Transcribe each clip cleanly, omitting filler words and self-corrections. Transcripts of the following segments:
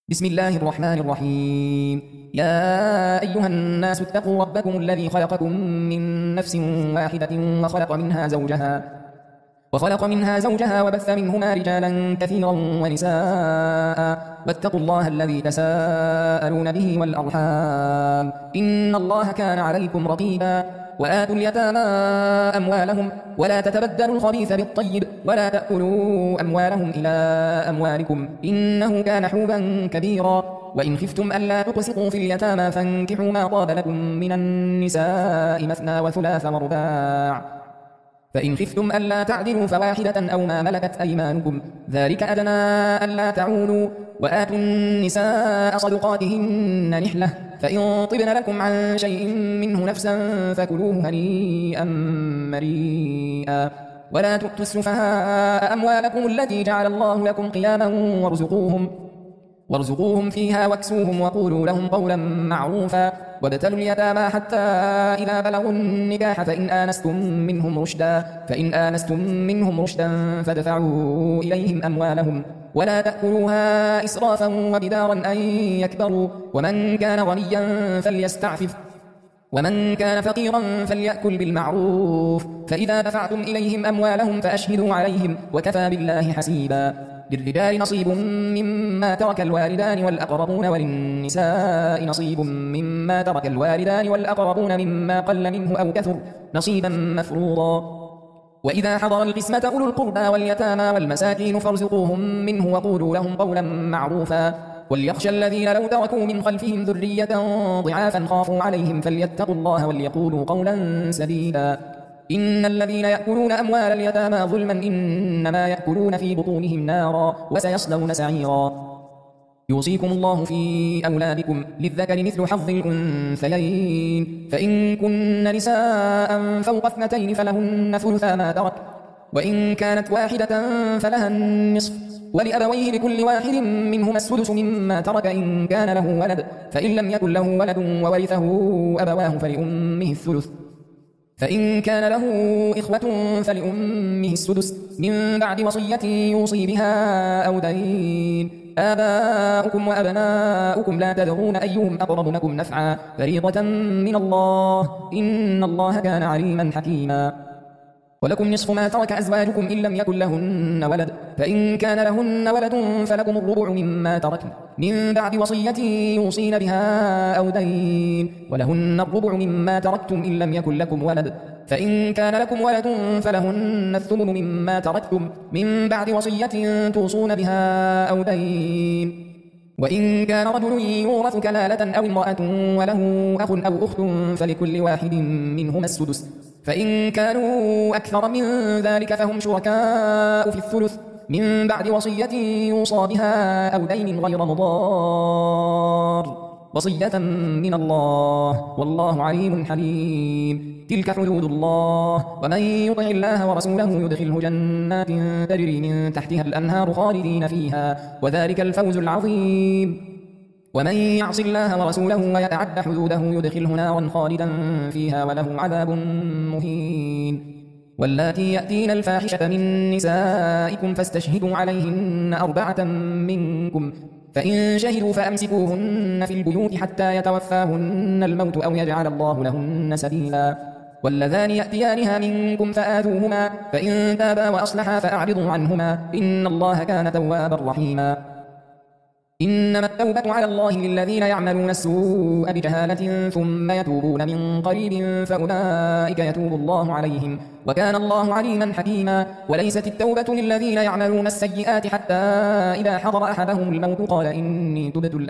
بسم الله الرحمن الرحيم. يا أيها الناس اتقوا ربكم الذي خلقكم من نفس واحدة وخلق منها زوجها وبث منهما رجالا كثيرا ونساء، واتقوا الله الذي تساءلون به والأرحام إن الله كان عليكم رقيبا. وآتوا اليتامى أموالهم ولا تتبدلوا الخبيث بالطيب ولا تأكلوا أموالهم إلى أموالكم إنه كان حوبا كبيرا. وإن خفتم ألا تقسطوا في اليتامى فانكحوا ما طاب لكم من النساء مثنى وثلاث ورباع، فإن خفتم ألا تعدلوا فواحدة أو ما ملكت أيمانكم ذلك أدنى ألا تعولوا. وآتوا النساء صدقاتهن نحلة، فإن طبن لكم عن شيء منه نفسا فكلوه هنيئا مريئا. ولا تؤتوا السفهاء أموالكم التي جعل الله لكم قياما وارزقوهم فيها واكسوهم وقولوا لهم قولا معروفا. وابتلوا اليتامى حتى إذا بلغوا النكاح فإن آنستم منهم رشدا فادفعوا إليهم أموالهم ولا تأكلوها إسرافا وبدارا أن يكبروا. ومن كان غنيا فليستعفف ومن كان فقيرا فليأكل بالمعروف. فإذا دفعتم إليهم أموالهم فأشهدوا عليهم وكفى بالله حسيبا. للرجال نصيب مما ترك الوالدان والأقربون وللنساء نصيب مما ترك الوالدان والأقربون مما قل منه أو كثر نصيبا مفروضا. وإذا حضر القسمة أولو القربى واليتامى والمساكين فارزقوهم منه وقولوا لهم قولا معروفا. وليخشى الذين لو تركوا من خلفهم ذرية ضعافا خافوا عليهم فليتقوا الله وليقولوا قولا سديدا. إن الذين يأكلون أموال اليتامى ظلما إنما يأكلون في بطونهم نارا وسيصلون سعيرا. يوصيكم الله في أولادكم للذكر مثل حظ الأنثيين، فإن كن نساء فوق 2 فلهن ثلثا ما ترك، وإن كانت واحدة فلها النصف، ولأبويه لكل واحد منهما السدس مما ترك إن كان له ولد، فإن لم يكن له ولد وورثه أبواه فلأمه الثلث، فإن كان له إخوة فلأمه السدس من بعد وصية يوصي بها أو دين. آباؤكم وأبناؤكم لا تدرون أيهم أقرب لكم نفعا فريضة من الله إن الله كان عليما حكيما. ولكم نصف ما ترك أزواجكم إن لم يكن لهن ولد، فإن كان لهن ولد فلكم الربع مما تركن من بعد وصية يوصين بها أو دين، ولهن الربع مما تركتم إن لم يكن لكم ولد، فإن كان لكم ولد فلهن الثمن مما تركتم من بعد وصية توصون بها أو دين. وإن كان رجل يورث كلالة أو امرأة وله أخ أو أخت فلكل واحد منهما السدس، فإن كانوا أكثر من ذلك فهم شركاء في الثلث من بعد وصية يوصى بها أو دين غير مضار، وصية من الله والله عليم حليم. تلك حدود الله، ومن يطع الله ورسوله يدخله جنات تجري من تحتها الأنهار خالدين فيها وذلك الفوز العظيم. ومن يعص الله ورسوله ويتعد حدوده يدخله نارا خالدا فيها وله عذاب مهين. واللاتي يأتين الفاحشة من نسائكم فاستشهدوا عليهن 4 منكم، فإن شهدوا فأمسكوهن في البيوت حتى يتوفاهن الموت أو يجعل الله لهن سبيلا. واللذان يأتيانها منكم فآذوهما، فإن تابا وأصلحا فأعرضوا عنهما إن الله كان توابا رحيما. إنما التوبة على الله للذين يعملون السوء بجهالة ثم يتوبون من قريب فأولئك يتوب الله عليهم وكان الله عليما حكيما. وليست التوبة للذين يعملون السيئات حتى إذا حضر أحدهم الموت قال إني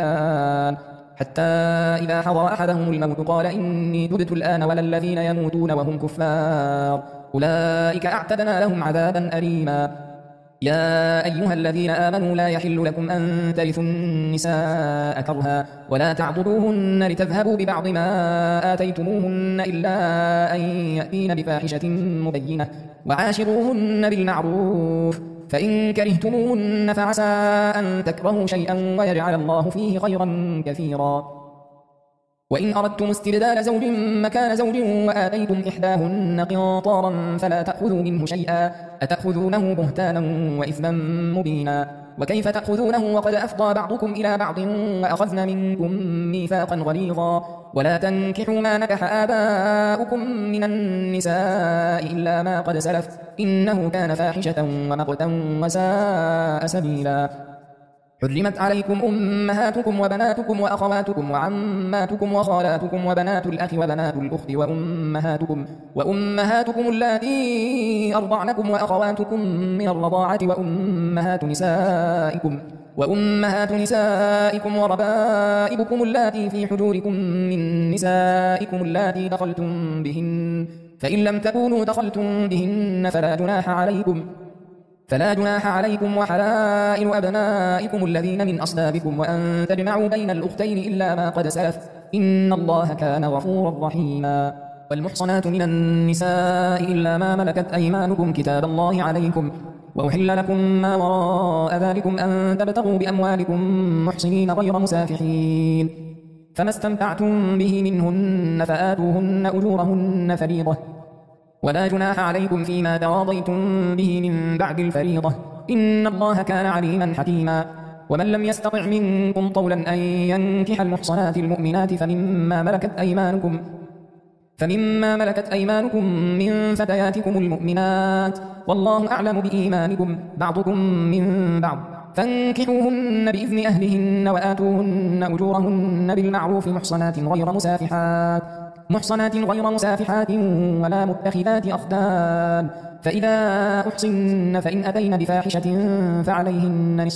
تبت الآن ولا الذين يموتون وهم كفار أولئك أعتدنا لهم عذابا أليما. يا أيها الذين آمنوا لا يحل لكم أن ترثوا النساء كرها ولا تعضلوهن لتذهبوا ببعض ما آتيتموهن إلا أن يأتين بفاحشة مبينة وعاشروهن بالمعروف، فإن كرهتموهن فعسى أن تكرهوا شيئا ويجعل الله فيه خيرا كثيرا. وإن أردتم استبدال زوج مكان زوج وآتيتم إحداهن قنطارا فلا تأخذوا منه شيئا أتأخذونه بهتانا وإثما مبينا. وكيف تأخذونه وقد أفضى بعضكم إلى بعض وأخذن منكم ميثاقا غليظا ولا تنكحوا ما نكح آباؤكم من النساء إلا ما قد سلف إنه كان فاحشة ومقتا وساء سبيلا حرمت عليكم أمهاتكم وبناتكم وأخواتكم وعماتكم وخالاتكم وبنات الأخ وبنات الأخت وأمهاتكم اللاتي أرضعنكم وأخواتكم من الرضاعة وأمهات نسائكم وربائبكم اللاتي في حجوركم من نسائكم اللاتي دخلتم بهن فإن لم تكونوا دخلتم بهن فلا جناح عليكم وحلائل أبنائكم الذين من أصلابكم وأن تجمعوا بين الأختين إلا ما قد سلف إن الله كان غفورا رحيما والمحصنات من النساء إلا ما ملكت أيمانكم كتاب الله عليكم وأحل لكم ما وراء ذلكم أن تبتغوا بأموالكم محصنين غير مسافحين فما استمتعتم به منهن فآتوهن أجورهن فريضة ولا جناح عليكم فيما تراضيتم به من بعد الفريضة إن الله كان عليما حكيما ومن لم يستطع منكم طولا أن ينكح المحصنات المؤمنات فمما ملكت أيمانكم من فتياتكم المؤمنات والله أعلم بإيمانكم بعضكم من بعض فانكحوهن بإذن أهلهن وآتوهن أجورهن بالمعروف محصنات غير مسافحات ولا متخذات أخدان فإذا أحصن فإن أتين بفاحشة فعليهن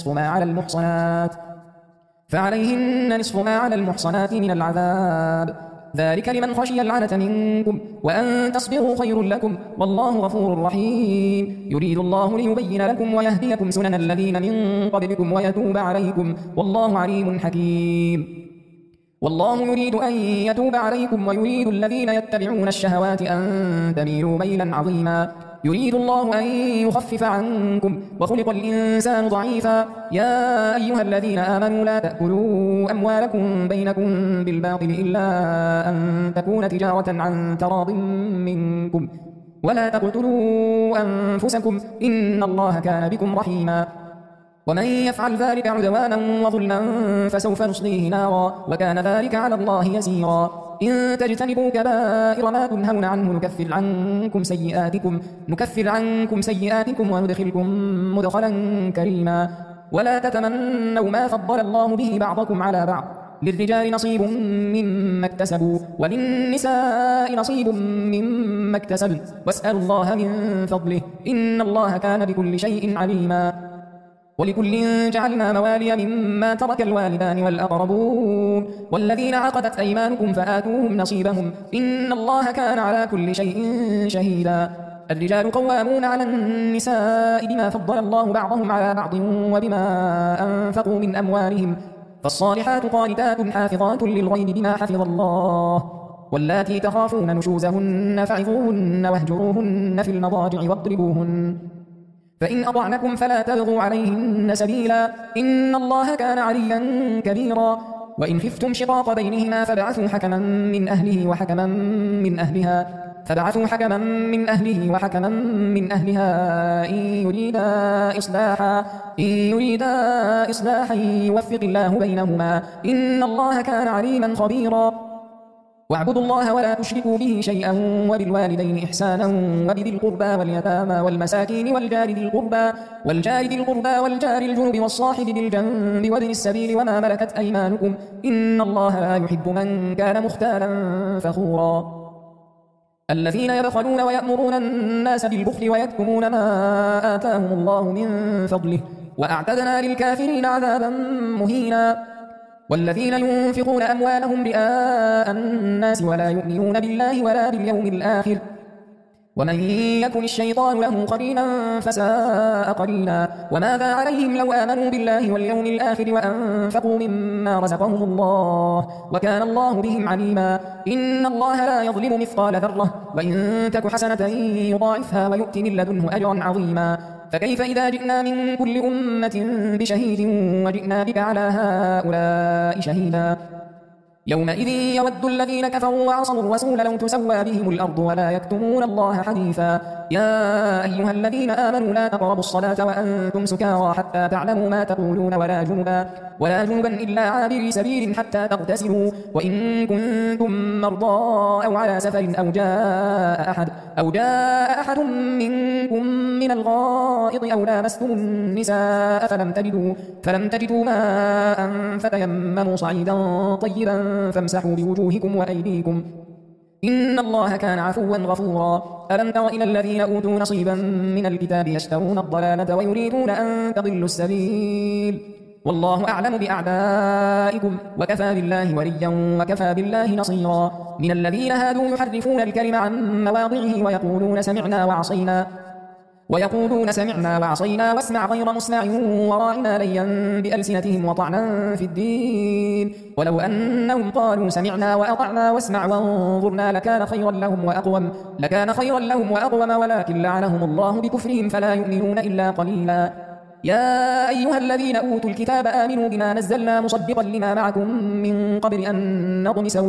نصف ما على المحصنات من العذاب ذلك لمن خشي العنة منكم وأن تصبروا خير لكم والله غفور رحيم يريد الله ليبين لكم ويهديكم سنن الذين من قبلكم ويتوب عليكم والله عليم حكيم والله يريد أن يتوب عليكم ويريد الذين يتبعون الشهوات أن تميلوا ميلا عظيما يريد الله أن يخفف عنكم وخلق الإنسان ضعيفا يا أيها الذين آمنوا لا تأكلوا أموالكم بينكم بالباطل إلا أن تكون تجارة عن تراض منكم ولا تقتلوا أنفسكم إن الله كان بكم رحيما ومن يفعل ذلك عدوانا وظلما فسوف نصليه نارا وكان ذلك على الله يسيرا إن تجتنبوا كبائر ما تنهون عنه نكفر عنكم سيئاتكم وندخلكم مدخلا كريما ولا تتمنوا ما فضل الله به بعضكم على بعض للرجال نصيب مما اكتسبوا وللنساء نصيب مما اكتسبن واسألوا الله من فضله إن الله كان بكل شيء عليما ولكل جعلنا موالي مما ترك الوالدان والأقربون والذين عقدت أيمانكم فآتوهم نصيبهم إن الله كان على كل شيء شهيدا الرجال قوامون على النساء بما فضل الله بعضهم على بعض وبما أنفقوا من أموالهم فالصالحات قانتات حافظات للغيب بما حفظ الله واللاتي تخافون نشوزهن فعظوهن واهجروهن في المضاجع واضربوهن فإن أطعنكم فلا تبغوا عليهن سبيلا إن الله كان عليا كبيرا وإن خفتم شقاق بينهما فابعثوا حكما من أهله وحكما من أهلها إن يريدا إصلاحا يوفق الله بينهما إن الله كان عليما خبيرا واعبدوا الله ولا تشركوا به شيئا وبالوالدين إحسانا وبذي القربى واليتامى والمساكين والجار ذي القربى والجار الجنب والصاحب بالجنب وابن السبيل وما ملكت أيمانكم إن الله لا يحب من كان مختالا فخورا الذين يبخلون ويأمرون الناس بالبخل ويكتمون ما آتاهم الله من فضله وأعتدنا للكافرين عذابا مهينا والذين ينفقون أموالهم رئاء الناس ولا يؤمنون بالله ولا باليوم الآخر ومن يكن الشيطان له قرينا فساء قرينا وماذا عليهم لو آمنوا بالله واليوم الآخر وأنفقوا مما رزقهم الله وكان الله بهم عليما إن الله لا يظلم مثقال ذرة وإن تك حسنة يضاعفها ويؤت من لدنه أجرا عظيما فكيف إذا جئنا من كل أمة بشهيد وجئنا بك على هؤلاء شهيدا يومئذ يود الذين كفروا وعصوا الرسول لو تسوى بهم الأرض ولا يكتمون الله حديثا يا أيها الذين آمنوا لا تقربوا الصلاة وأنتم سكارى حتى تعلموا ما تقولون ولا جنبا إلا عابري سبيل حتى تغتسلوا وإن كنتم مرضى أو على سفر أو جاء أحد منكم من الغائط أو لامستم النساء فلم تجدوا ماء فتيمموا صعيدا طيبا فامسحوا بوجوهكم وأيديكم إن الله كان عفوا غفورا. ألم تر إلى الذين أوتوا نصيبا من الكتاب يشترون الضلالة ويريدون أن تضلوا السبيل والله أعلم بأعدائكم وكفى بالله وليا وكفى بالله نصيرا. من الذين هادوا يحرفون الكلم عن مواضعه ويقولون سمعنا وعصينا واسمع غير مسمع وراعنا ليا بألسنتهم وطعنا في الدين ولو أنهم قالوا سمعنا وأطعنا واسمع وانظرنا لكان خيرا لهم وأقوم ولكن لعنهم الله بكفرهم فلا يؤمنون إلا قليلا. يا أيها الذين أوتوا الكتاب آمنوا بما نزلنا مصدقا لما معكم من قبل أن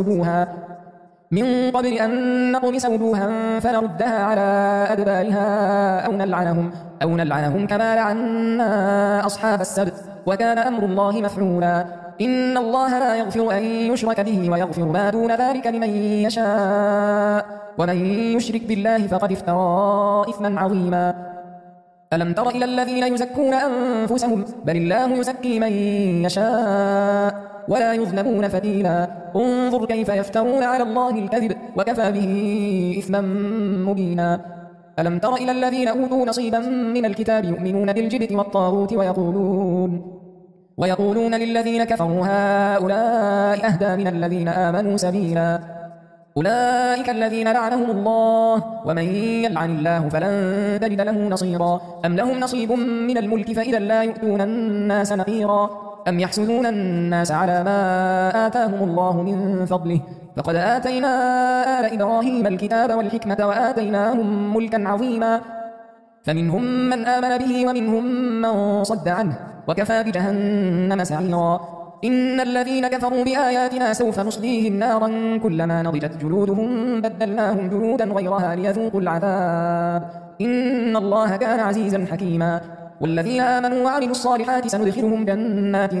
نطمس وجوها فنردها على أدبارها أو نلعنهم كما لعنا أصحاب السبت وكان أمر الله مفعولا. إن الله لا يغفر أن يشرك به ويغفر ما دون ذلك لمن يشاء ومن يشرك بالله فقد افترى إثما عظيما. ألم تر إلى الذين يزكون أنفسهم بل الله يزكي من يشاء ولا يظلمون فتيلا. انظر كيف يفترون على الله الكذب وكفى به إثما مبينا. ألم تر إلى الذين أوتوا نصيبا من الكتاب يؤمنون بالجبت والطاغوت ويقولون للذين كفروا هؤلاء أهدى من الذين آمنوا سبيلا. أولئك الذين لعنهم الله ومن يلعن الله فلن تجد له نصيرا. أم لهم نصيب من الملك فإذا لا يؤتون الناس نقيرا. أم يحسدون الناس على ما آتاهم الله من فضله فقد آتينا آل إبراهيم الكتاب والحكمة وآتيناهم ملكا عظيما. فمنهم من آمن به ومنهم من صد عنه وكفى بجهنم سعيرا. إن الذين كفروا بآياتنا سوف نصليهم نارا كلما نضجت جلودهم بدلناهم جلودا غيرها ليذوقوا العذاب إن الله كان عزيزا حكيما. والذين آمنوا وعملوا الصالحات سندخلهم جنات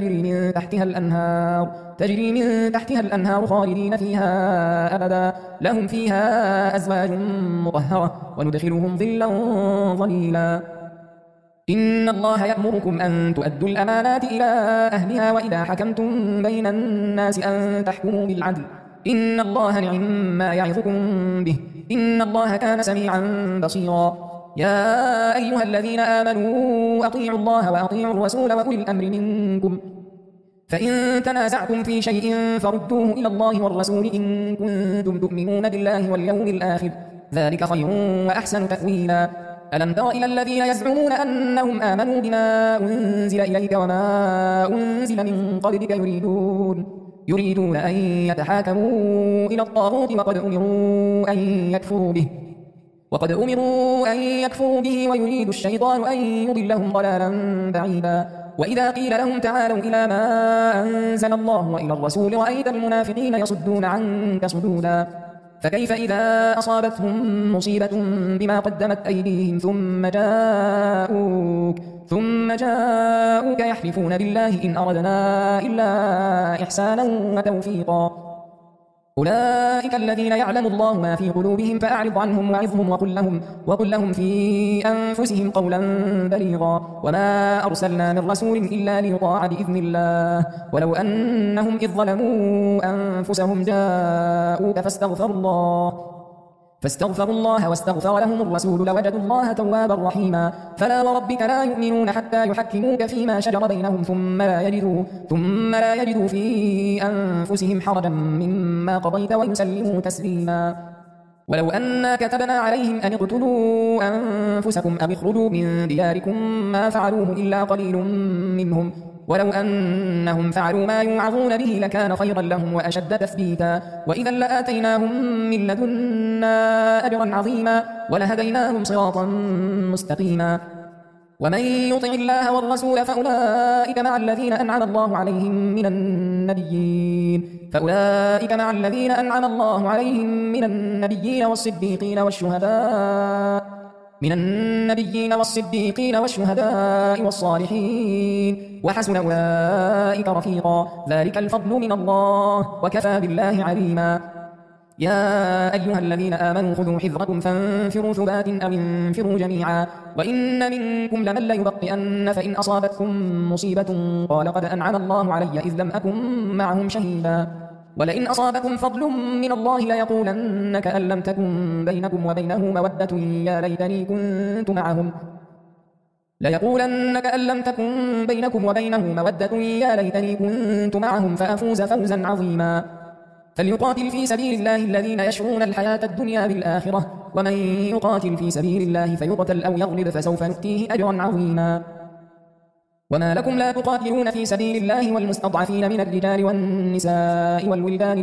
تجري من تحتها الأنهار خالدين فيها أبدا لهم فيها أزواج مطهرة وندخلهم ظلا ظليلا. إن الله يأمركم أن تؤدوا الأمانات إلى أهلها وإذا حكمتم بين الناس أن تحكموا بالعدل إن الله نعم ما يعظكم به إن الله كان سميعا بصيرا. يا أيها الذين آمنوا أطيعوا الله وأطيعوا الرسول وأولي الأمر منكم فإن تنازعتم في شيء فردوه إلى الله والرسول إن كنتم تؤمنون بالله واليوم الآخر ذلك خير وأحسن تأويلا. ألم تر إلى الذين يزعمون أنهم آمنوا بما أنزل إليك وما أنزل من قبلك يريدون أن يتحاكموا إلى الطاغوت وقد أمروا أن يكفروا به ويريد الشيطان أن يضلهم ضلالا بعيدا. وإذا قيل لهم تعالوا إلى ما أنزل الله وإلى الرسول رأيت المنافقين يصدون عنك صدودا. فكيف إذا أصابتهم مصيبة بما قدمت أيديهم ثم جاءوك يحلفون بالله إن أردنا إلا إحسانا وتوفيقا. أولئك الذين يعلم الله ما في قلوبهم فأعرض عنهم وعظهم وقل لهم في أنفسهم قولا بليغا. وما أرسلنا من رسول إلا ليطاع بإذن الله ولو أنهم إذ ظلموا أنفسهم جاءوك فاستغفروا الله واستغفر لهم الرسول لوجدوا الله توابا رحيما. فلا وربك لا يؤمنون حتى يحكموك فيما شجر بينهم ثم لا يجدوا في أنفسهم حرجا مما قضيت ويسلموا تسليما. ولو أنا كتبنا عليهم أن اقتلوا أنفسكم أو اخرجوا من دياركم ما فعلوه إلا قليل منهم ولو أنهم فعلوا ما يوعظون به لكان خيرا لهم وأشد تثبيتا وإذا لآتيناهم من لدنا أجرا عظيما ولهديناهم صراطا مستقيما. ومن يطع الله والرسول فأولئك مع الذين أنعم الله عليهم من النبيين والصديقين والصالحين وحسن أولئك رفيقا ذلك الفضل من الله وكفى بالله عليما يا أيها الذين آمنوا خذوا حذركم فانفروا ثبات أو انفروا جميعا وإن منكم لمن ليبطئن فإن أصابتكم مصيبة قال قد أنعم الله علي إذ لم أكن معهم شهيدا ولئن أصابكم فضل من الله ليقولن كأن لم تكن بينكم وبينه مودة يا ليتني كنت معهم فأفوز فوزا عظيما فليقاتل في سبيل الله الذين يشرون الحياة الدنيا بالآخرة ومن يقاتل في سبيل الله فيقتل أو يغلب فسوف نؤتيه أجرا عظيما وما لكم لا تقاتلون في سبيل الله والمستضعفين من الرجال والنساء والولدان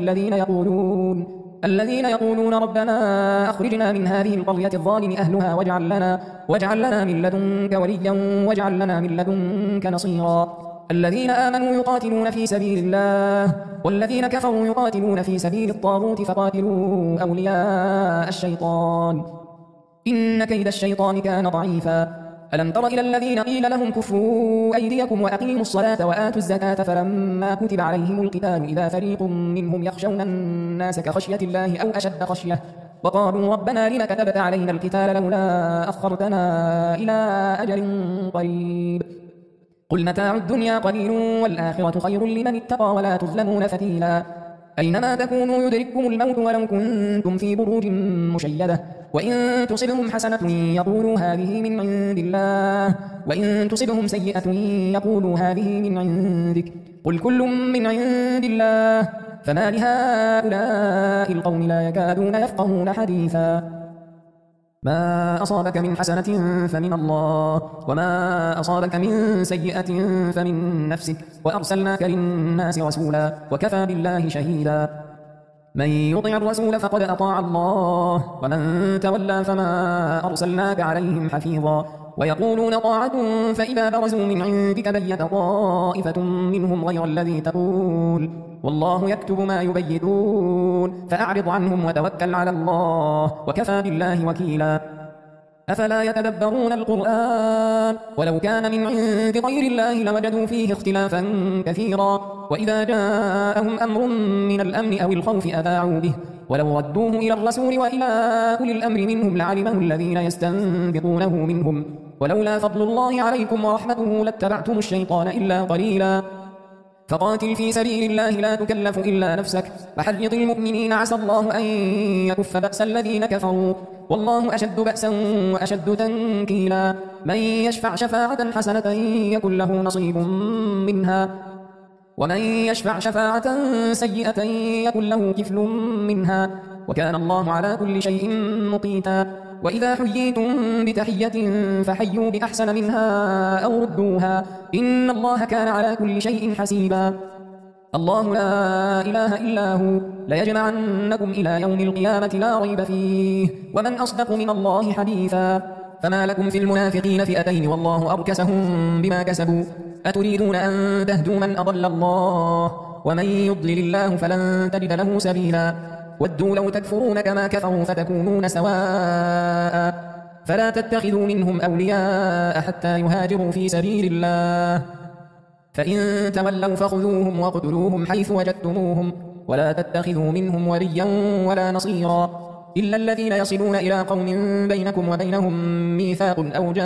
الذين يقولون ربنا أخرجنا من هذه القرية الظالم أهلها واجعل لنا من لدنك وليا واجعل لنا من لدنك نصيرا الذين آمنوا يقاتلون في سبيل الله والذين كفروا يقاتلون في سبيل الطاغوت فقاتلوا أولياء الشيطان إن كيد الشيطان كان ضعيفا ألم تر إلى الذين قيل لهم كفوا أيديكم وأقيموا الصلاة وآتوا الزكاة فلما كتب عليهم القتال إذا فريق منهم يخشون الناس كخشية الله أو أشد خشية وقالوا ربنا لم كتبت علينا القتال لولا أخرتنا إلى أجل قريب قل متاع الدنيا قليل والآخرة خير لمن اتقى ولا تظلمون فتيلا أينما تكونوا يدرككم الموت ولو كنتم في بروج مشيدة وإن تصبهم حسنة يقولوا هذه من عند الله وإن تصبهم سيئة يقولوا هذه من عندك قل كل من عند الله فما لهؤلاء القوم لا يكادون يفقهون حديثا ما أصابك من حسنة فمن الله وما أصابك من سيئة فمن نفسك وأرسلناك للناس رسولا وكفى بالله شهيدا من يطع الرسول فقد أطاع الله ومن تولى فما أرسلناك عليهم حفيظا ويقولون طاعة فإذا برزوا من عندك بيت طائفة منهم غير الذي تقول والله يكتب ما يبيتون فأعرض عنهم وتوكل على الله وكفى بالله وكيلا أفلا يتدبرون القرآن ولو كان من عند غير الله لوجدوا فيه اختلافا كثيرا وإذا جاءهم أمر من الأمن أو الخوف أذاعوا به ولو ردوه إلى الرسول وإلى أولي الأمر منهم لعلمه الذين يستنبطونه منهم ولولا فضل الله عليكم ورحمته لاتبعتم الشيطان إلا قليلا فقاتل في سبيل الله لا تكلف إلا نفسك وحرض المؤمنين عسى الله أن يكف بأس الذين كفروا والله أشد بأسا وأشد تنكيلا من يشفع شفاعة حسنة يكن له نصيب منها ومن يشفع شفاعة سيئة يكن له كفل منها وكان الله على كل شيء مقيتا وإذا حييتم بتحية فحيوا بأحسن منها أو ردوها إن الله كان على كل شيء حسيبا الله لا إله إلا هو ليجمعنكم إلى يوم القيامة لا ريب فيه ومن أصدق من الله حديثا فما لكم في المنافقين فئتين والله أركسهم بما كسبوا أتريدون أن تهدوا من أضل الله ومن يضلل الله فلن تجد له سبيلا ودوا لو تكفرون كما كفروا فتكونون سواء فلا تتخذوا منهم أولياء حتى يهاجروا في سبيل الله فإن تولوا فخذوهم واقتلوهم حيث وجدتموهم ولا تتخذوا منهم وليا ولا نصيرا إلا الذين يصلون إلى قوم بينكم وبينهم ميثاق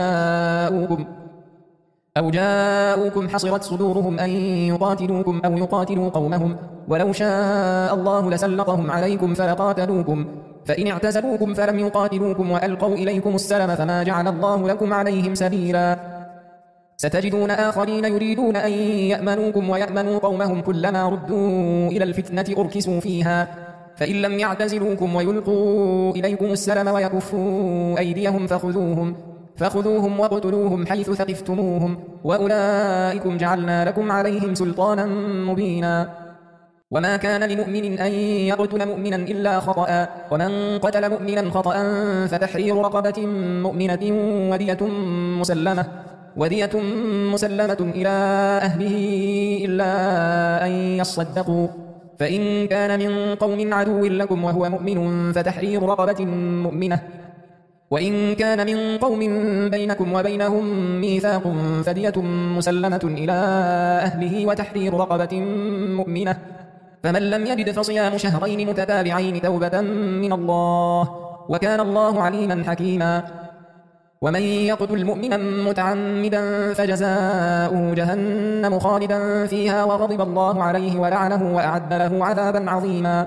أو جاءوكم حصرت صدورهم أن يقاتلوكم أو يقاتلوا قومهم ولو شاء الله لسلطهم عليكم فلقاتلوكم فإن اعتزلوكم فلم يقاتلوكم وألقوا إليكم السلم فما جعل الله لكم عليهم سبيلا ستجدون آخرين يريدون أن يأمنوكم ويأمنوا قومهم كلما ردوا إلى الفتنة أركسوا فيها فإن لم يعتزلوكم ويلقوا إليكم السلم ويكفوا أيديهم فخذوهم واقتلوهم حيث ثقفتموهم وأولئكم جعلنا لكم عليهم سلطانا مبينا وما كان لمؤمن أن يقتل مؤمنا إلا خطأ ومن قتل مؤمنا خطأ فتحرير رقبة مؤمنة ودية ودية مسلمة إلى أهله إلا أن يصدقوا، فإن كان من قوم عدو لكم وهو مؤمن فتحرير رقبة مؤمنة، وإن كان من قوم بينكم وبينهم ميثاق فدية مسلمة إلى أهله وتحرير رقبة مؤمنة، فمن لم يجد فصيام شهرين متتابعين توبة من الله، وكان الله عليما حكيما. ومن يقتل مؤمنا متعمدا فجزاؤه جهنم خالدا فيها وغضب الله عليه ولعنه وأعد له عذابا عظيما.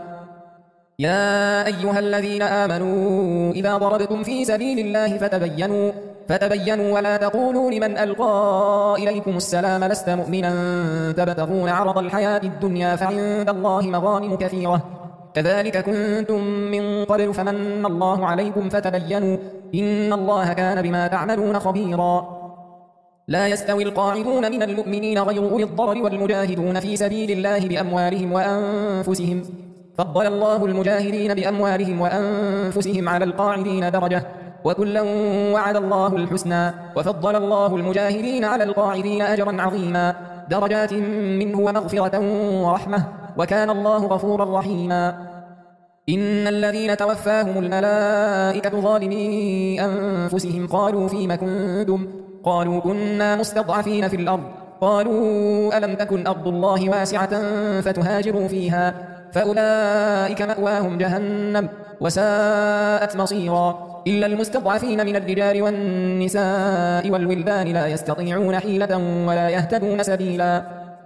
يا أيها الذين آمنوا إذا ضربتم في سبيل الله فتبينوا ولا تقولوا لمن ألقى إليكم السلام لست مؤمنا تبتغون عرض الحياة الدنيا فعند الله مغانم كثيرة كذلك كنتم من قبل فمن الله عليكم فتبينوا إن الله كان بما تعملون خبيرا. لا يستوي القاعدون من المؤمنين غير أولي الضرر والمجاهدون في سبيل الله بأموالهم وأنفسهم، فضل الله المجاهدين بأموالهم وأنفسهم على القاعدين درجة، وكلا وعد الله الحسنى، وفضل الله المجاهدين على القاعدين أجرا عظيما درجات منه ومغفرة ورحمة، وكان الله غفورا رحيما. إن الذين توفاهم الملائكة ظالمي أنفسهم قالوا فيم كنتم؟ قالوا كنا مستضعفين في الأرض، قالوا ألم تكن أرض الله واسعة فتهاجروا فيها، فأولئك مأواهم جهنم وساءت مصيرا، إلا المستضعفين من الرجال والنساء والولدان لا يستطيعون حيلة ولا يهتدون سبيلا،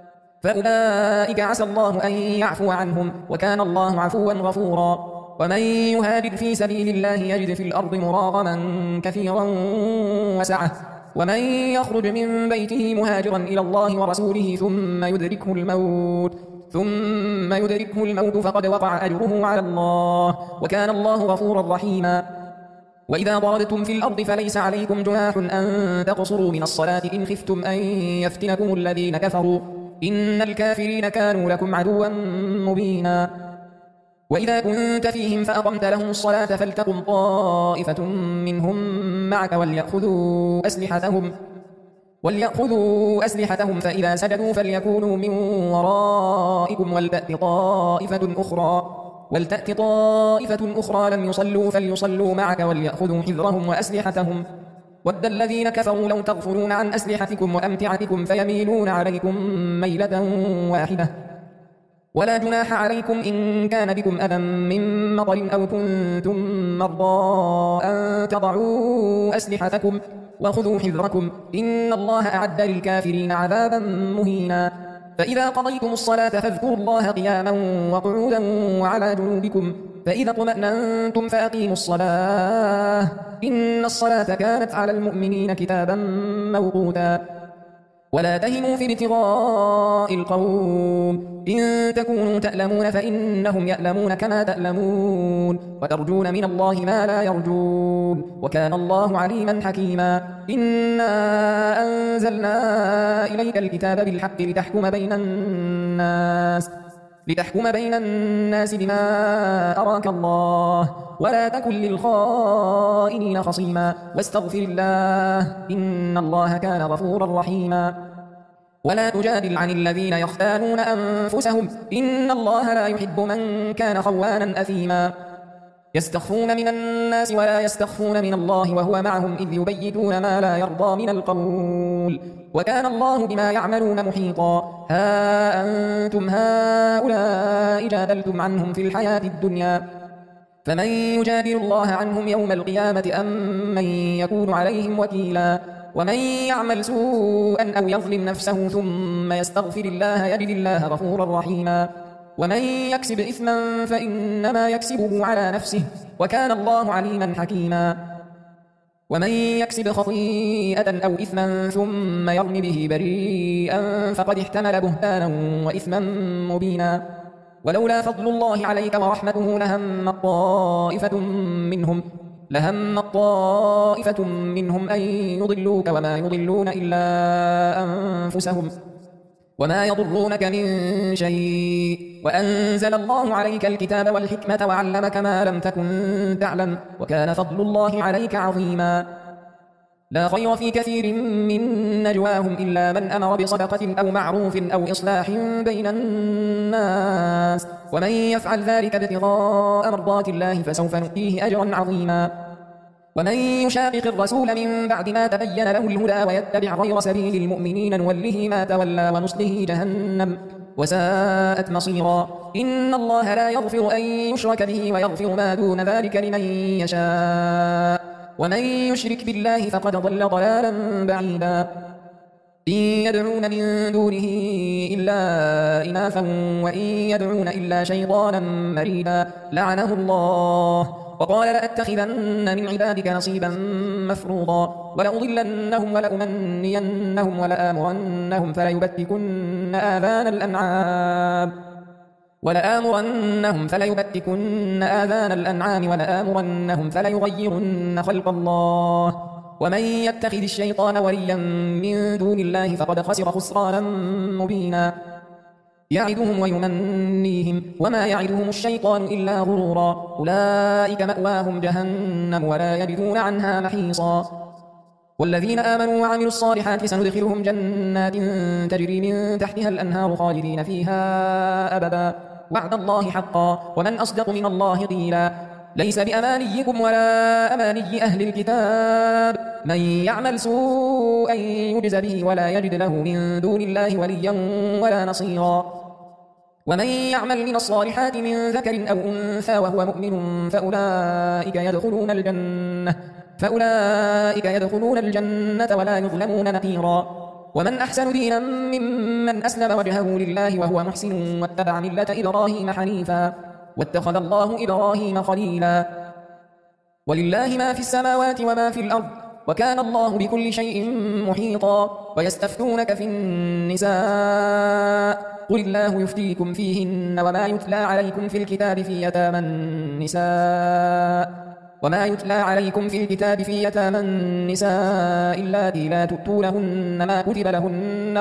فأولئك عسى الله أن يعفو عنهم، وكان الله عفوا غفورا. ومن يهاجر في سبيل الله يجد في الأرض مراغما كثيرا وسعة، ومن يخرج من بيته مهاجرا إلى الله ورسوله ثم يدركه الموت فقد وقع أجره على الله، وكان الله غفورا رحيما. وإذا ضربتم في الأرض فليس عليكم جناح أن تقصروا من الصلاة إن خفتم أن يفتنكم الذين كفروا إن الكافرين كانوا لكم عدوا مبينا. وإذا كنت فيهم فأقمت لهم الصلاة فلتقم طائفة منهم معك وليأخذوا أسلحتهم فإذا سجدوا فليكونوا من ورائكم ولتأت طائفة أخرى لم يصلوا فليصلوا معك وليأخذوا حذرهم وأسلحتهم. ود الذين كفروا لو تغفلون عن أسلحتكم وأمتعتكم فيميلون عليكم ميلة واحدة. ولا جناح عليكم إن كان بكم أذى من مطر أو كنتم مرضى أن تضعوا أسلحتكم وخذوا حذركم إن الله أعد للكافرين عذابا مهينا. فإذا قضيتم الصلاة فاذكروا الله قياما وقعودا وعلى جنوبكم، فإذا اطمأننتم فأقيموا الصلاة إن الصلاة كانت على المؤمنين كتابا موقوتا. ولا تهنوا في ابتغاء القوم إن تكونوا تألمون فإنهم يألمون كما تألمون وترجون من الله ما لا يرجون، وكان الله عليما حكيما. إنا أنزلنا إليك الكتاب بالحق لتحكم بين الناس بما أراك الله، ولا تكن للخائنين خصيما، واستغفر الله إن الله كان غفورا رحيما. ولا تجادل عن الذين يختانون أنفسهم إن الله لا يحب من كان خوانا أثيما. يستخفون من الناس ولا يستخفون من الله وهو معهم إذ يبيتون ما لا يرضى من القول، وكان الله بما يعملون محيطا. ها أنتم هؤلاء جادلتم عنهم في الحياة الدنيا، فمن يجادل الله عنهم يوم القيامة أم من يكون عليهم وكيلا. ومن يعمل سوءا أو يظلم نفسه ثم يستغفر الله يجد الله غفورا رحيما. ومن يكسب إثما فإنما يكسبه على نفسه، وكان الله عليما حكيما. ومن يكسب خطيئة أو إثما ثم يرم به بريئا فقد احتمل بهتانا وإثما مبينا. ولولا فضل الله عليك ورحمته لهمت طائفة منهم أن يضلوك وما يضلون إلا أنفسهم وما يضرونك من شيء، وأنزل الله عليك الكتاب والحكمة وعلمك ما لم تكن تعلم، وكان فضل الله عليك عظيما. لا خير في كثير من نجواهم إلا من أمر بصدقة أو معروف أو إصلاح بين الناس ومن يفعل ذلك ابتغاء مرضات الله فسوف نؤتيه أجرا عظيما ومن يشاقق الرسول من بعد ما تبين له الهدى ويتبع غير سبيل المؤمنين نوله ما تولى ونصله جهنم وساءت مصيرا إن الله لا يغفر أن يشرك به ويغفر ما دون ذلك لمن يشاء ومن يشرك بالله فقد ضل ضلالا بعيدا إن يدعون من دونه إلا إناثا وإن يدعون إلا شيطانا مريدا لعنه الله وقال لأتخذن من عبادك نصيبا مفروضا ولأضلنهم ولأمنينهم ولآمرنهم فليبتكن آذان الأنعام ولآمرنهم فليغيرن خلق الله ومن يتخذ الشيطان وليا من دون الله فقد خسر خسرانا مبينا يعدهم ويمنيهم وما يعدهم الشيطان إلا غرورا أولئك مأواهم جهنم ولا يجدون عنها محيصا والذين آمنوا وعملوا الصالحات سندخلهم جنات تجري من تحتها الأنهار خالدين فيها أبدا وعد الله حقا ومن أصدق من الله قيلا ليس بأمانيكم ولا أماني أهل الكتاب من يعمل سوءا يجز به ولا يجد له من دون الله وليا ولا نصيرا ومن يعمل من الصالحات من ذكر أو أنثى وهو مؤمن فأولئك يدخلون الجنة ولا يظلمون نقيرا ومن أحسن دينا ممن أسلم وجهه لله وهو محسن واتبع ملة إبراهيم حنيفا واتخذ الله إبراهيم خليلا ولله ما في السماوات وما في الأرض وكان الله بكل شيء محيطا ويستفتونك في النساء قل الله يفتيكم فيهن وما يتلى عليكم في الكتاب في يتامى النساء اللاتي لا تؤتونهن ما كتب لهن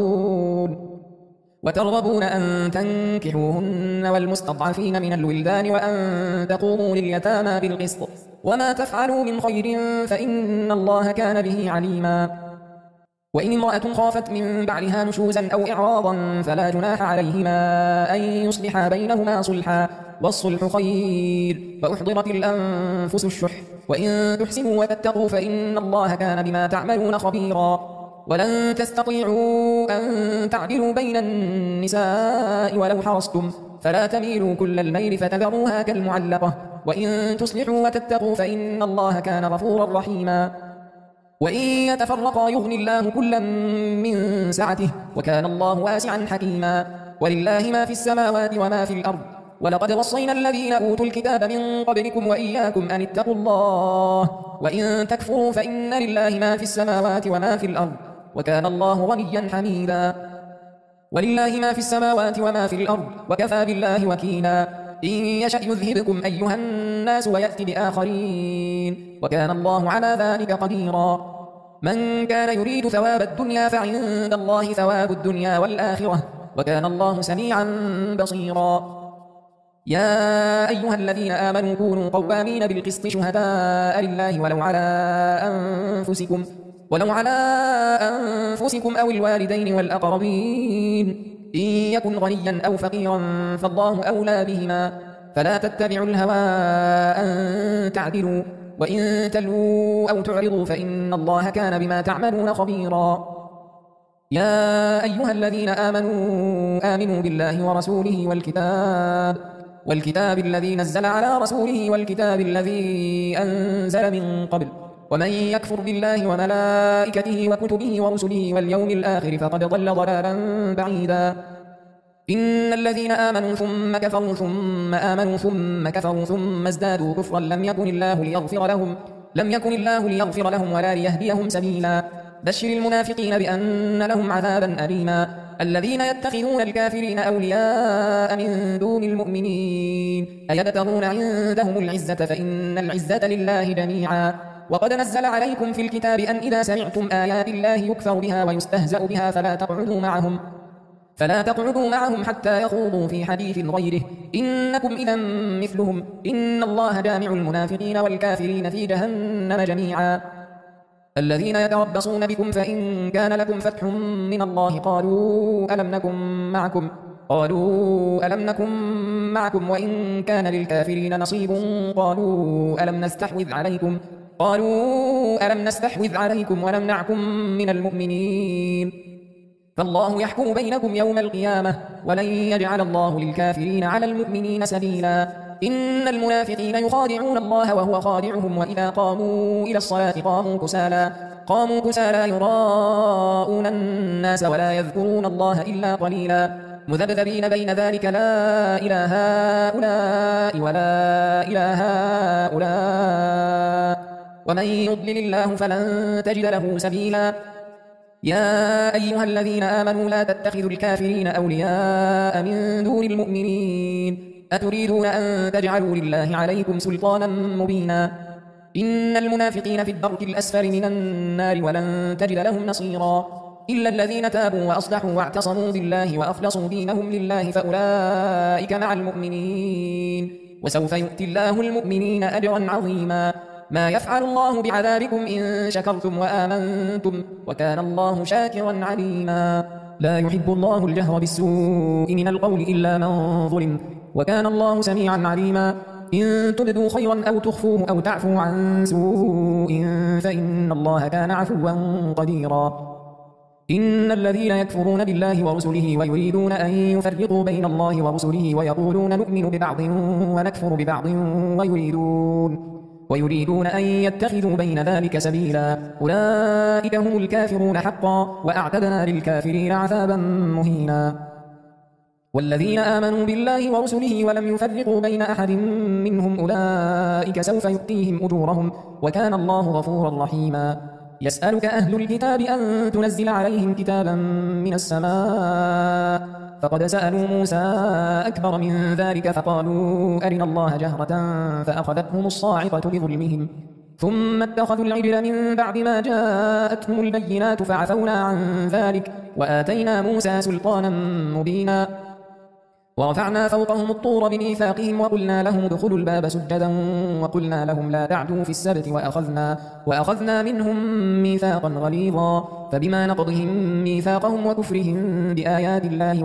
وترغبون أن تنكحوهن والمستضعفين من الولدان وأن تقوموا لليتامى بالقسط وما تفعلوا من خير فإن الله كان به عليما وإن امرأة خافت من بعلها نشوزا أو إعراضا فلا جناح عليهما أن يصلحا بينهما صلحا والصلح خير وأحضرت الأنفس الشح وإن تحسنوا وتتقوا فإن الله كان بما تعملون خبيرا ولن تستطيعوا أن تعدلوا بين النساء ولو حرصتم فلا تميلوا كل الميل فتذروها كالمعلقة وإن تصلحوا وتتقوا فإن الله كان غفورا رحيما وإن يتفرقا يغني الله كلا من سعته وكان الله واسعا حكيما ولله ما في السماوات وما في الأرض ولقد وصينا الذين أوتوا الكتاب من قبلكم وإياكم أن اتقوا الله وإن تكفروا فإن لله ما في السماوات وما في الأرض وكان الله غنيا حميدا ولله ما في السماوات وما في الأرض وكفى بالله وكيلا إن يشأ يذهبكم أيها الناس ويأتي بآخرين وكان الله على ذلك قديرا من كان يريد ثواب الدنيا فعند الله ثواب الدنيا والآخرة وكان الله سميعا بصيرا يا أيها الذين آمنوا كونوا قوامين بالقسط شهداء لله ولو على أنفسكم أو الوالدين والأقربين إن يكن غنيا أو فقيرا فالله أولى بهما فلا تتبعوا الهوى أن تعدلوا وإن تلووا أو تعرضوا فإن الله كان بما تعملون خبيرا يا أيها الذين آمنوا بالله ورسوله والكتاب الذي نزل على رسوله والكتاب الذي أنزل من قبل ومن يكفر بالله وملائكته وكتبه ورسله واليوم الآخر فقد ضل ضلالا بعيدا إن الذين آمنوا ثم كفروا ثم آمنوا ثم كفروا ثم ازدادوا كفرا لم يكن الله ليغفر لهم ولا ليهديهم سبيلا بشر المنافقين بأن لهم عذابا أليما الذين يتخذون الكافرين أولياء من دون المؤمنين أيبتغون عندهم العزة فإن العزة لله جميعا وقد نزل عليكم في الكتاب أن إذا سمعتم آيات الله يكفر بها ويستهزأ بها فلا تقعدوا معهم حتى يخوضوا في حديث غيره إنكم إذا مثلهم إن الله جامع المنافقين والكافرين في جهنم جميعا الذين يتربصون بكم فإن كان لكم فتح من الله قالوا ألم نكن معكم وإن كان للكافرين نصيب قالوا ألم نستحوذ عليكم ونمنعكم من المؤمنين فالله يحكم بينكم يوم القيامة ولن يجعل الله للكافرين على المؤمنين سبيلا إن المنافقين يخادعون الله وهو خادعهم وإذا قاموا إلى الصلاة قاموا كسالى يراءون الناس ولا يذكرون الله إلا قليلا مذبذبين بين ذلك لا إله هؤلاء ولا إله هؤلاء ومن يضلل الله فلن تجد له سبيلا يا أيها الذين آمنوا لا تتخذوا الكافرين أولياء من دون المؤمنين أتريدون أن تجعلوا لله عليكم سلطانا مبينا إن المنافقين في الدرك الأسفل من النار ولن تجد لهم نصيرا إلا الذين تابوا وأصلحوا واعتصموا بالله وأخلصوا دينهم لله فأولئك مع المؤمنين وسوف يؤتي الله المؤمنين أجرا عظيما ما يفعل الله بعذابكم إن شكرتم وآمنتم وكان الله شاكرا عليما لا يحب الله الجهر بالسوء من القول إلا من ظلم وكان الله سميعا عليما إن تبدوا خيرا أو تخفوه أو تعفوا عن سوء فإن الله كان عفوا قديرا إن الذين يكفرون بالله ورسله ويريدون أن يفرقوا بين الله ورسله ويقولون نؤمن ببعض ونكفر ببعض ويريدون أن يتخذوا بين ذلك سبيلا أولئك هم الكافرون حقا وأعتدنا للكافرين عذابا مهينا والذين آمنوا بالله ورسله ولم يفرقوا بين أحد منهم أولئك سوف يؤتيهم أجورهم وكان الله غفورا رحيما يسألك أهل الكتاب أن تنزل عليهم كتابا من السماء فقد سألوا موسى أكبر من ذلك فقالوا أرنا الله جهرة فأخذتهم الصاعقة بظلمهم ثم اتخذوا العجل من بعد ما جاءتهم البينات فعفونا عن ذلك وآتينا موسى سلطانا مبينا ورفعنا فوقهم الطور بميثاقهم وقلنا لهم ادخلوا الباب سجدا وقلنا لهم لا تعدوا في السبت وأخذنا منهم ميثاقا غليظا فبما نقضهم ميثاقهم وكفرهم بآيات الله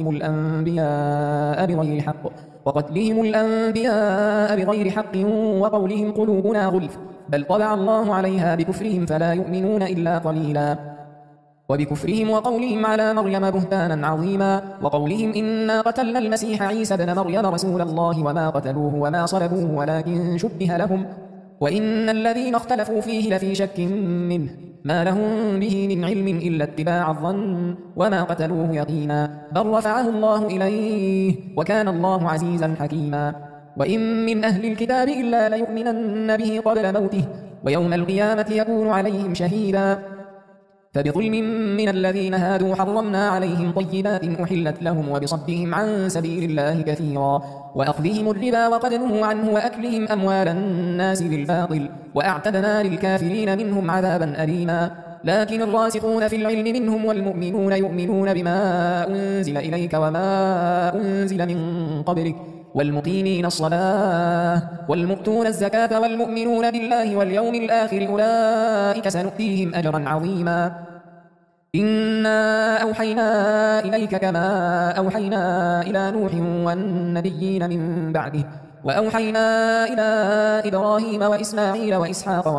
وقتلهم الأنبياء بغير حق وقولهم قلوبنا غلف بل طبع الله عليها بكفرهم فلا يؤمنون إلا قليلا وبكفرهم وقولهم على مريم بهتانا عظيما وقولهم إنا قتلنا المسيح عيسى بن مريم رسول الله وما قتلوه وما صلبوه ولكن شبه لهم وإن الذين اختلفوا فيه لفي شك منه ما لهم به من علم إلا اتباع الظن وما قتلوه يقينا بل رفعه الله إليه وكان الله عزيزا حكيما وإن من أهل الكتاب إلا ليؤمنن به قبل موته ويوم القيامة يكون عليهم شهيدا فبظلم من الذين هادوا حرمنا عليهم طيبات أحلت لهم وبصدهم عن سبيل الله كثيرا وأخذهم الربا وقد نهوا عنه وأكلهم أموال الناس بالباطل وأعتدنا للكافرين منهم عذابا أليما لكن الراسخون في العلم منهم والمؤمنون يؤمنون بما أنزل إليك وما أنزل من قبلك والمقيمين الصلاة والمؤتون الزكاة والمؤمنون بالله واليوم الآخر أولئك سنؤتيهم أجرا عظيما إنا أوحينا إليك كما أوحينا إلى نوح والنبيين من بعده وأوحينا إلى إبراهيم وإسماعيل وإسحاق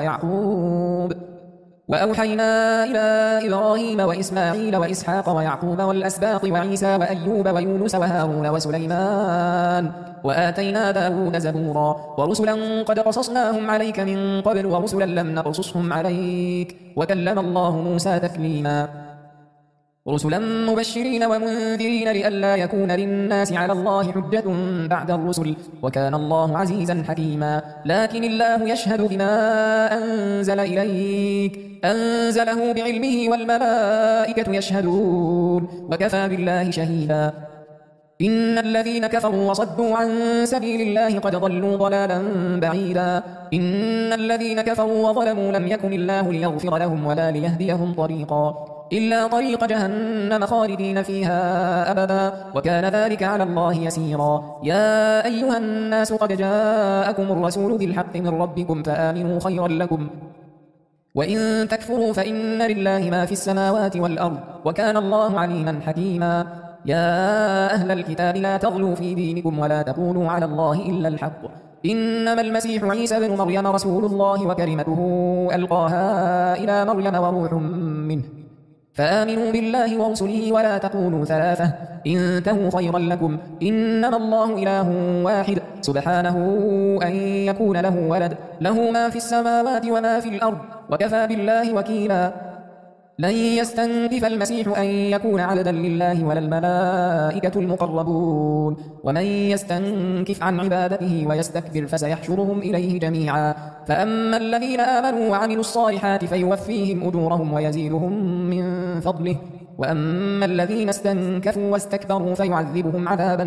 ويعقوب والأسباط وعيسى وأيوب ويونس وهارون وسليمان وآتينا داود زبورا ورسلا قد قصصناهم عليك من قبل ورسلا لم نقصصهم عليك وكلم الله موسى تكليما رسلا مبشرين ومنذرين لئلا يكون للناس على الله حجة بعد الرسل وكان الله عزيزا حكيما لكن الله يشهد بما أنزل إليك أنزله بعلمه والملائكة يشهدون وكفى بالله شهيدا إن الذين كفروا وصدوا عن سبيل الله قد ضلوا ضلالا بعيدا إن الذين كفروا وظلموا لم يكن الله ليغفر لهم ولا ليهديهم طريقا إلا طريق جهنم خالدين فيها أبدا وكان ذلك على الله يسيرا يا أيها الناس قد جاءكم الرسول بالحق من ربكم فآمنوا خيرا لكم وإن تكفروا فإن لله ما في السماوات والأرض وكان الله عليما حكيما يا أهل الكتاب لا تغلوا في دينكم ولا تقولوا على الله إلا الحق إنما المسيح عيسى بن مريم رسول الله وكلمته ألقاها إلى مريم وروح منه فآمنوا بالله ورسله ولا تقولوا ثلاثة انتهوا خيرا لكم إنما الله إله واحد سبحانه أن يكون له ولد له ما في السماوات وما في الأرض وكفى بالله وكيلا لن يستنكف المسيح أن يكون عبدا لله ولا الملائكة المقربون ومن يستنكف عن عبادته ويستكبر فسيحشرهم إليه جميعا فأما الذين آمنوا وعملوا الصالحات فيوفيهم أجورهم ويزيدهم من فضله وأما الذين استنكفوا واستكبروا فيعذبهم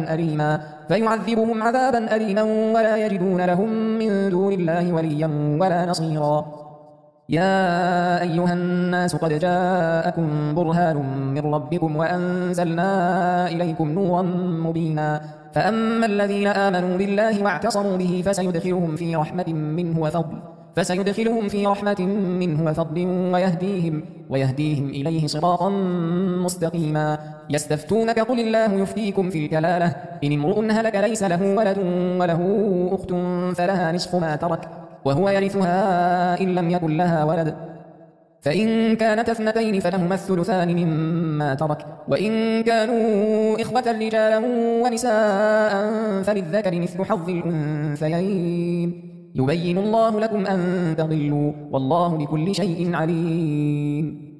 عذابا أليما ولا يجدون لهم من دون الله وليا ولا نصيرا يا أيها الناس قد جاءكم برهان من ربكم وأنزلنا إليكم نورا مبينا فأما الذين آمنوا بالله واعتصموا به فسيدخلهم في رحمة منه وفضل ويهديهم إليه صراطا مستقيما يستفتونك قل الله يفتيكم في الكلالة إن امرؤ هلك ليس له ولد وله أخت فلها نصف ما ترك وهو يرثها إن لم يكن لها ولد فإن كانت اثنتين فلهما الثلثان مما ترك وإن كانوا إخوة رجالا ونساء فللذكر مثل حظ الأنثيين يبين الله لكم أن تضلوا والله بكل شيء عليم